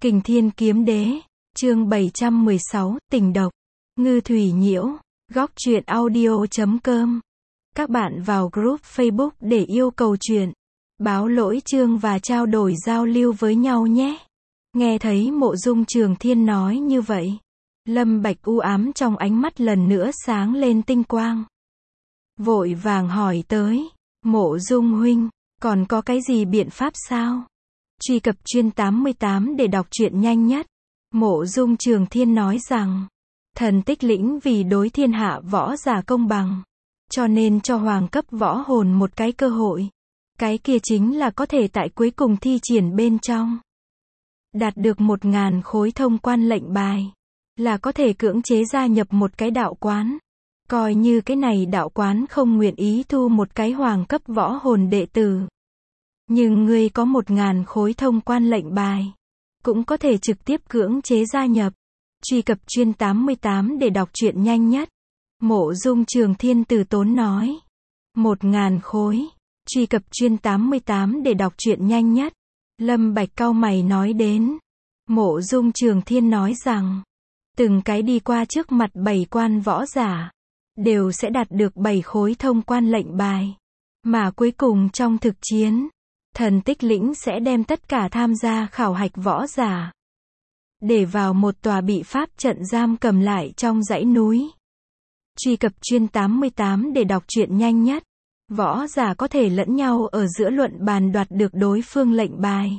Kình Thiên Kiếm Đế, chương 716, Tình Độc, Ngư Thủy Nhiễu, Góc Truyện Audio.com. Các bạn vào group Facebook để yêu cầu chuyện, báo lỗi chương và trao đổi giao lưu với nhau nhé. Nghe thấy Mộ Dung Trường Thiên nói như vậy, Lâm Bạch u ám trong ánh mắt lần nữa sáng lên tinh quang. Vội vàng hỏi tới, Mộ Dung huynh, còn có cái gì biện pháp sao? Truy cập chuyên 88 để đọc truyện nhanh nhất. Mộ Dung Trường Thiên nói rằng, thần tích lĩnh vì đối thiên hạ võ giả công bằng, cho nên cho hoàng cấp võ hồn một cái cơ hội. Cái kia chính là có thể tại cuối cùng thi triển bên trong đạt được 1000 khối thông quan lệnh bài, là có thể cưỡng chế gia nhập một cái đạo quán. Coi như cái này đạo quán không nguyện ý thu một cái hoàng cấp võ hồn đệ tử, nhưng ngươi có 1000 khối thông quan lệnh bài, cũng có thể trực tiếp cưỡng chế gia nhập. Truy cập chuyên 88 để đọc truyện nhanh nhất. Mộ Dung Trường Thiên từ tốn nói, 1000 khối. Truy cập chuyên 88 để đọc truyện nhanh nhất. Lâm Bạch cau mày nói đến. Mộ Dung Trường Thiên nói rằng, từng cái đi qua trước mặt 7 quan võ giả, đều sẽ đạt được 7 khối thông quan lệnh bài. Mà cuối cùng trong thực chiến, thần tích lĩnh sẽ đem tất cả tham gia khảo hạch võ giả để vào một tòa bị pháp trận giam cầm lại trong dãy núi. Truy cập chuyên 88 để đọc truyện nhanh nhất. Võ giả có thể lẫn nhau ở giữa luận bàn đoạt được đối phương lệnh bài.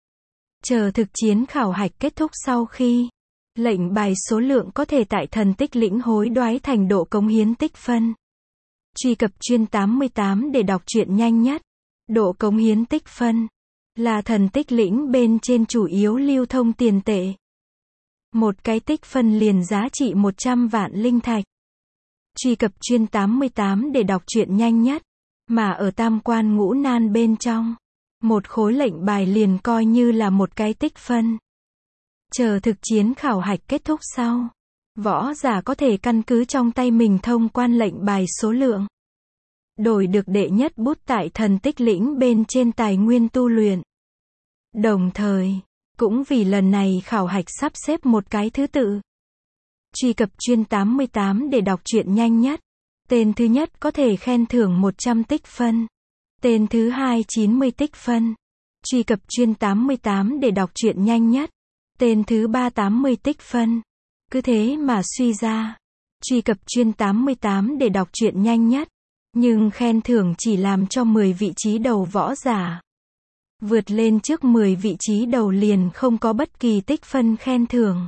Chờ thực chiến khảo hạch kết thúc sau khi, lệnh bài số lượng có thể tại thần tích lĩnh hối đoái thành độ cống hiến tích phân. Truy cập chuyên 88 để đọc truyện nhanh nhất. Độ cống hiến tích phân là thần tích lĩnh bên trên chủ yếu lưu thông tiền tệ. Một cái tích phân liền giá trị 100 vạn linh thạch. Truy cập chuyên 88 để đọc truyện nhanh nhất. Mà ở tam quan ngũ nan bên trong, một khối lệnh bài liền coi như là một cái tích phân. Chờ thực chiến khảo hạch kết thúc sau, võ giả có thể căn cứ trong tay mình thông quan lệnh bài số lượng, đổi được đệ nhất bút tại thần tích lĩnh bên trên tài nguyên tu luyện. Đồng thời, cũng vì lần này khảo hạch sắp xếp một cái thứ tự. Truy cập chuyên 88 để đọc truyện nhanh nhất. Tên thứ nhất có thể khen thưởng 100 tích phân. Tên thứ hai 90 tích phân. Truy cập chuyên 88 để đọc truyện nhanh nhất. Tên thứ ba 80 tích phân. Cứ thế mà suy ra. Truy cập chuyên 88 để đọc truyện nhanh nhất. Nhưng khen thưởng chỉ làm cho 10 vị trí đầu võ giả. Vượt lên trước 10 vị trí đầu liền không có bất kỳ tích phân khen thưởng.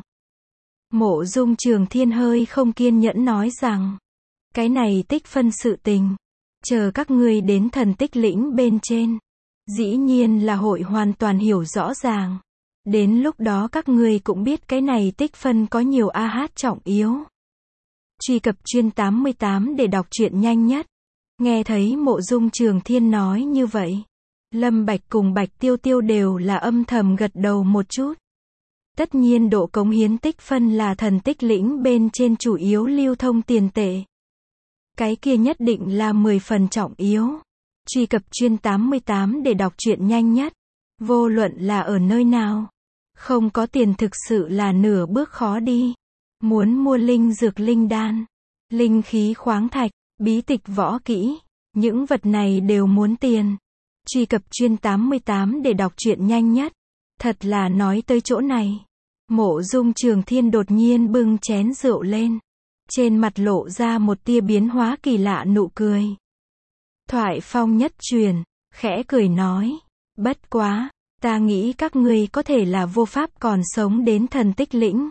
Mộ Dung Trường Thiên hơi không kiên nhẫn nói rằng, cái này tích phân sự tình, chờ các ngươi đến thần tích lĩnh bên trên, dĩ nhiên là hội hoàn toàn hiểu rõ ràng. Đến lúc đó các ngươi cũng biết cái này tích phân có nhiều trọng yếu. Truy cập chuyên 88 để đọc truyện nhanh nhất. Nghe thấy Mộ Dung Trường Thiên nói như vậy, Lâm Bạch cùng Bạch Tiêu Tiêu đều là âm thầm gật đầu một chút. Tất nhiên độ cống hiến tích phân là thần tích lĩnh bên trên chủ yếu lưu thông tiền tệ. Cái kia nhất định là 10 phần trọng yếu. Truy cập chuyên 88 để đọc truyện nhanh nhất. Vô luận là ở nơi nào, không có tiền thực sự là nửa bước khó đi. Muốn mua linh dược linh đan, linh khí khoáng thạch, bí tịch võ kỹ, những vật này đều muốn tiền. Truy cập chuyên 88 để đọc truyện nhanh nhất. Thật là nói tới chỗ này, Mộ Dung Trường Thiên đột nhiên bưng chén rượu lên, trên mặt lộ ra một tia biến hóa kỳ lạ nụ cười. Thoại phong nhất truyền, khẽ cười nói, bất quá, ta nghĩ các ngươi có thể là vô pháp còn sống đến thần tích lĩnh.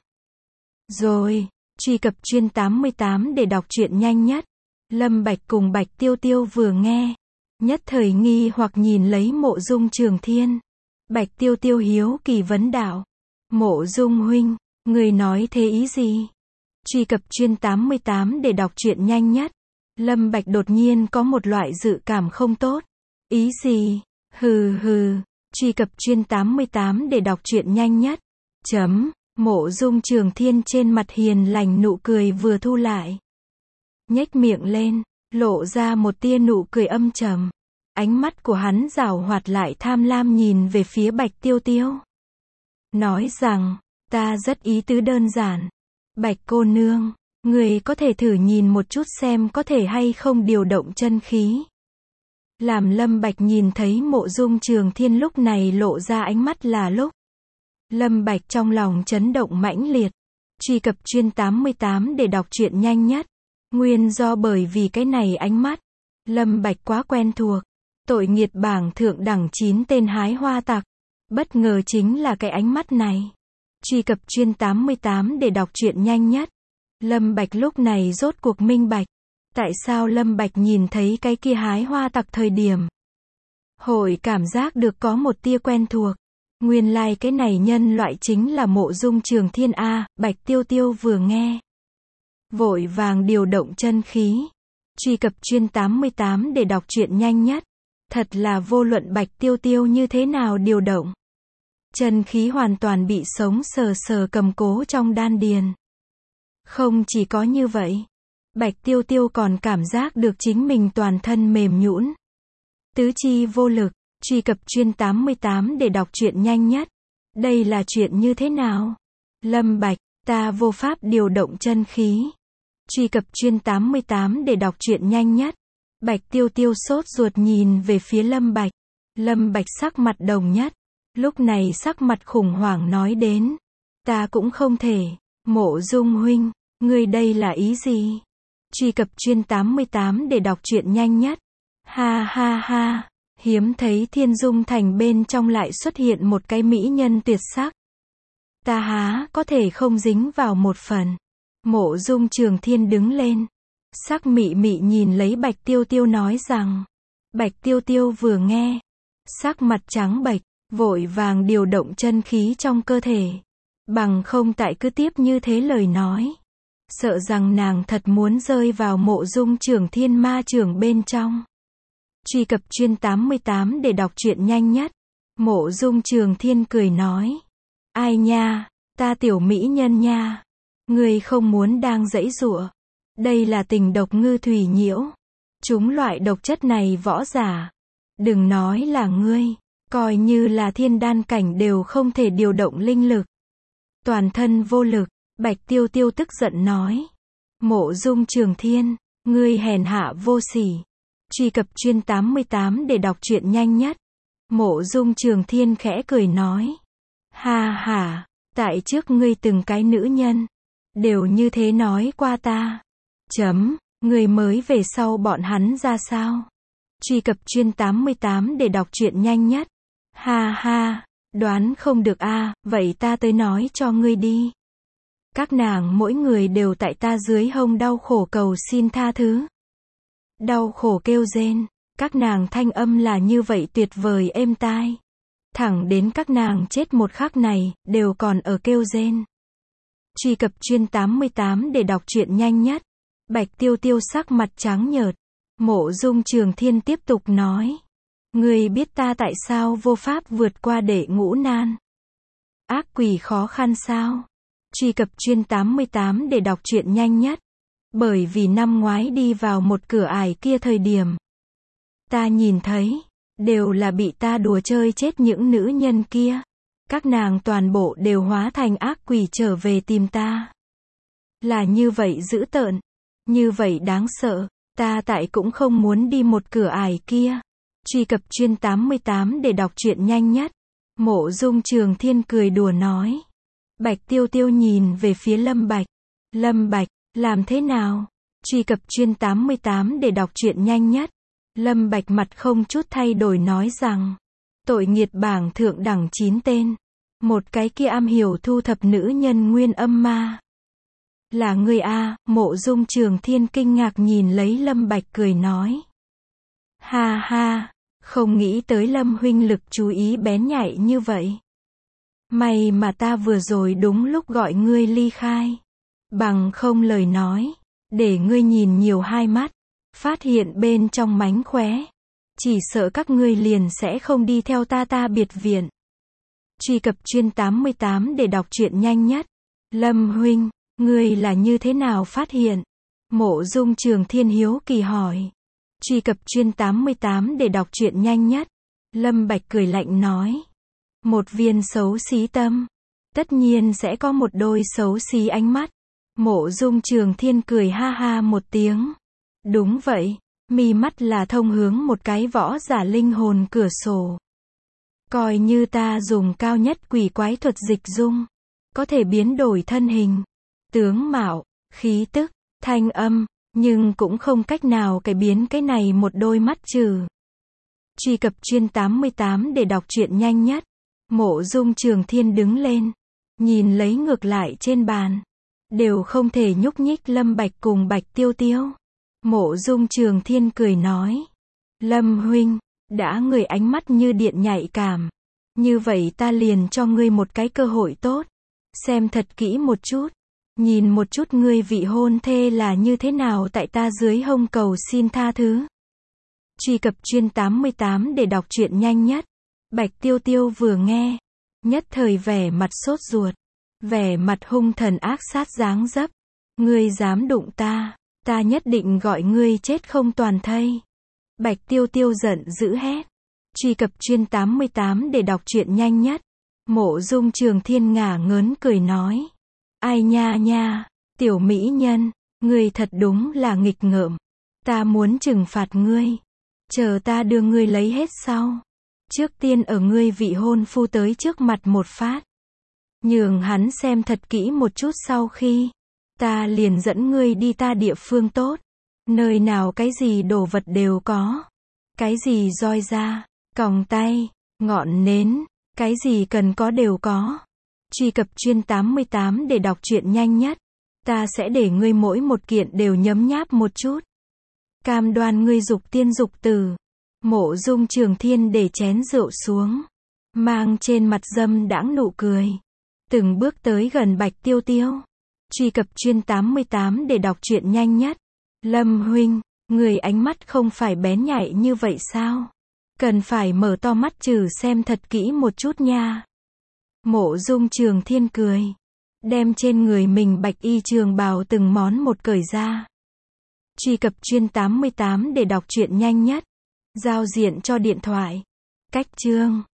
Rồi, truy cập chuyên 88 để đọc truyện nhanh nhất. Lâm Bạch cùng Bạch Tiêu Tiêu vừa nghe, nhất thời nghi hoặc nhìn lấy Mộ Dung Trường Thiên. Bạch Tiêu Tiêu hiếu kỳ vấn đạo, Mộ Dung huynh, người nói thế ý gì? Truy cập chuyên 88 để đọc truyện nhanh nhất. Lâm Bạch đột nhiên có một loại dự cảm không tốt. Ý gì? Hừ hừ. Truy cập chuyên 88 để đọc truyện nhanh nhất. Mộ Dung Trường Thiên trên mặt hiền lành nụ cười vừa thu lại, nhếch miệng lên, lộ ra một tia nụ cười âm trầm. Ánh mắt của hắn giảo hoạt lại tham lam nhìn về phía Bạch Tiêu Tiêu. nói rằng, ta rất ý tứ đơn giản. Bạch cô nương, người có thể thử nhìn một chút xem có thể hay không điều động chân khí. Làm Lâm Bạch nhìn thấy Mộ Dung Trường Thiên lúc này lộ ra ánh mắt là lúc. Lâm Bạch trong lòng chấn động mãnh liệt. Truy cập chuyên 88 để đọc truyện nhanh nhất. Nguyên do bởi vì cái này ánh mắt. Lâm Bạch quá quen thuộc. Tội nghiệt bảng thượng đẳng 9 tên hái hoa tặc. Bất ngờ chính là cái ánh mắt này. Truy cập chuyên 88 để đọc truyện nhanh nhất. Lâm Bạch lúc này rốt cuộc minh bạch. Tại sao Lâm Bạch nhìn thấy cái kia hái hoa tặc thời điểm hội cảm giác được có một tia quen thuộc. Nguyên lai cái này nhân loại chính là Mộ Dung Trường Thiên a. Bạch Tiêu Tiêu vừa nghe, vội vàng điều động chân khí. Truy cập chuyên 88 để đọc truyện nhanh nhất. Thật là vô luận Bạch Tiêu Tiêu như thế nào điều động, chân khí hoàn toàn bị sống sờ sờ cầm cố trong đan điền. Không chỉ có như vậy, Bạch Tiêu Tiêu còn cảm giác được chính mình toàn thân mềm nhũn, tứ chi vô lực. Truy cập chuyên 88 để đọc truyện nhanh nhất. Đây là chuyện như thế nào? Lâm Bạch, ta vô pháp điều động chân khí. Truy cập chuyên 88 để đọc truyện nhanh nhất. Bạch Tiêu Tiêu sốt ruột nhìn về phía Lâm Bạch. Lâm Bạch sắc mặt đồng nhất. Lúc này sắc mặt khủng hoảng nói đến. Ta cũng không thể. Mộ Dung huynh, ngươi đây là ý gì? Truy cập chuyên 88 để đọc truyện nhanh nhất. Ha ha ha. Hiếm thấy Thiên Dung Thành bên trong lại xuất hiện một cái mỹ nhân tuyệt sắc. Ta há có thể không dính vào một phần. Mộ Dung Trường Thiên đứng lên. Sắc mị mị nhìn lấy Bạch Tiêu Tiêu nói rằng. Bạch Tiêu Tiêu vừa nghe, sắc mặt trắng bệch, vội vàng điều động chân khí trong cơ thể. Bằng không tại cứ tiếp như thế lời nói, sợ rằng nàng thật muốn rơi vào Mộ Dung Trường Thiên ma trường bên trong. Truy cập chuyên 88 để đọc truyện nhanh nhất. Mộ Dung Trường Thiên cười nói. Ai nha, ta tiểu mỹ nhân nha. Ngươi không muốn đang giãy giụa. Đây là tình độc ngư thủy nhiễu. Chúng loại độc chất này võ giả. Đừng nói là ngươi, coi như là thiên đan cảnh đều không thể điều động linh lực. Toàn thân vô lực, Bạch Tiêu Tiêu tức giận nói. Mộ Dung Trường Thiên, ngươi hèn hạ vô sỉ. Truy cập chuyên 88 để đọc truyện nhanh nhất. Mộ Dung Trường Thiên khẽ cười nói. Ha ha, tại trước ngươi từng cái nữ nhân đều như thế nói qua ta. Ngươi mới về sau bọn hắn ra sao? Truy cập chuyên 88 để đọc truyện nhanh nhất. Ha ha, đoán không được a, vậy ta tới nói cho ngươi đi. Các nàng mỗi người đều tại ta dưới hông đau khổ cầu xin tha thứ. Đau khổ kêu rên, các nàng thanh âm là như vậy tuyệt vời êm tai. Thẳng đến các nàng chết một khắc này, đều còn ở kêu rên. Truy cập chuyên 88 để đọc truyện nhanh nhất. Bạch Tiêu Tiêu sắc mặt trắng nhợt. Mộ Dung Trường Thiên tiếp tục nói. Ngươi biết ta tại sao vô pháp vượt qua đệ ngũ nan? Ác quỷ khó khăn sao? Truy cập chuyên 88 để đọc truyện nhanh nhất. Bởi vì năm ngoái đi vào một cửa ải kia thời điểm, ta nhìn thấy, đều là bị ta đùa chơi chết những nữ nhân kia. Các nàng toàn bộ đều hóa thành ác quỷ trở về tìm ta. Là như vậy dữ tợn, như vậy đáng sợ, ta tại cũng không muốn đi một cửa ải kia. Truy cập chuyên 88 để đọc truyện nhanh nhất. Mộ Dung Trường Thiên cười đùa nói. Bạch Tiêu Tiêu nhìn về phía Lâm Bạch. Lâm Bạch, làm thế nào? Truy cập chuyên 88 để đọc truyện nhanh nhất. Lâm Bạch mặt không chút thay đổi nói rằng. Tội nghiệt bảng thượng đẳng 9 tên. Một cái kia am hiểu thu thập nữ nhân nguyên âm ma. Là ngươi a? Mộ Dung Trường Thiên kinh ngạc nhìn lấy Lâm Bạch cười nói. Ha ha, không nghĩ tới Lâm huynh lực chú ý bén nhạy như vậy. May mà ta vừa rồi đúng lúc gọi ngươi ly khai. Bằng không lời nói, để ngươi nhìn nhiều hai mắt, phát hiện bên trong mánh khóe, chỉ sợ các ngươi liền sẽ không đi theo ta biệt viện. Truy cập chuyên 88 để đọc truyện nhanh nhất. Lâm huynh, ngươi là như thế nào phát hiện? Mộ Dung Trường Thiên hiếu kỳ hỏi. Truy cập chuyên 88 để đọc truyện nhanh nhất. Lâm Bạch cười lạnh nói. Một viên xấu xí tâm, Tất nhiên sẽ có một đôi xấu xí ánh mắt. Mộ Dung Trường Thiên cười ha ha một tiếng. Đúng vậy, mi mắt là thông hướng một cái võ giả linh hồn cửa sổ. Coi như ta dùng cao nhất quỷ quái thuật dịch dung, có thể biến đổi thân hình, tướng mạo, khí tức, thanh âm, nhưng cũng không cách nào cải biến cái này một đôi mắt trừ. Truy cập chuyên 88 để đọc truyện nhanh nhất. Mộ Dung Trường Thiên đứng lên, nhìn lấy ngược lại trên bàn, đều không thể nhúc nhích Lâm Bạch cùng Bạch Tiêu Tiêu. Mộ Dung Trường Thiên cười nói, Lâm huynh, đã người ánh mắt như điện nhạy cảm, như vậy ta liền cho ngươi một cái cơ hội tốt, xem thật kỹ một chút, nhìn một chút ngươi vị hôn thê là như thế nào tại ta dưới hông cầu xin tha thứ. Truy cập chuyên 88 để đọc truyện nhanh nhất. Bạch Tiêu Tiêu vừa nghe, nhất thời vẻ mặt sốt ruột, vẻ mặt hung thần ác sát dáng dấp. Ngươi dám đụng ta, ta nhất định gọi ngươi chết không toàn thây. Bạch Tiêu Tiêu giận dữ hét. Truy cập chuyên 88 để đọc truyện nhanh nhất. Mộ Dung Trường Thiên ngả ngớn cười nói, ai nha nha, tiểu mỹ nhân, ngươi thật đúng là nghịch ngợm. Ta muốn trừng phạt ngươi, chờ ta đưa ngươi lấy hết sau. Trước tiên ở ngươi vị hôn phu tới trước mặt một phát, nhường hắn xem thật kỹ một chút, sau khi ta liền dẫn ngươi đi ta địa phương tốt, nơi nào cái gì đồ vật đều có, cái gì roi da, còng tay, ngọn nến, cái gì cần có đều có. Truy cập chuyên 88 để đọc truyện nhanh nhất. Ta sẽ để ngươi mỗi một kiện đều nhấm nháp một chút, cam đoan ngươi dục tiên dục tử. Mộ Dung Trường Thiên để chén rượu xuống, mang trên mặt dâm đãng nụ cười, từng bước tới gần Bạch Tiêu Tiêu. Truy cập chuyên 88 để đọc truyện nhanh nhất. Lâm huynh, người ánh mắt không phải bén nhạy như vậy sao? Cần phải mở to mắt trừ xem thật kỹ một chút nha. Mộ Dung Trường Thiên cười, đem trên người mình bạch y trường bào từng món một cởi ra. Truy cập chuyên 88 để đọc truyện nhanh nhất. Giao diện cho điện thoại. Cách chương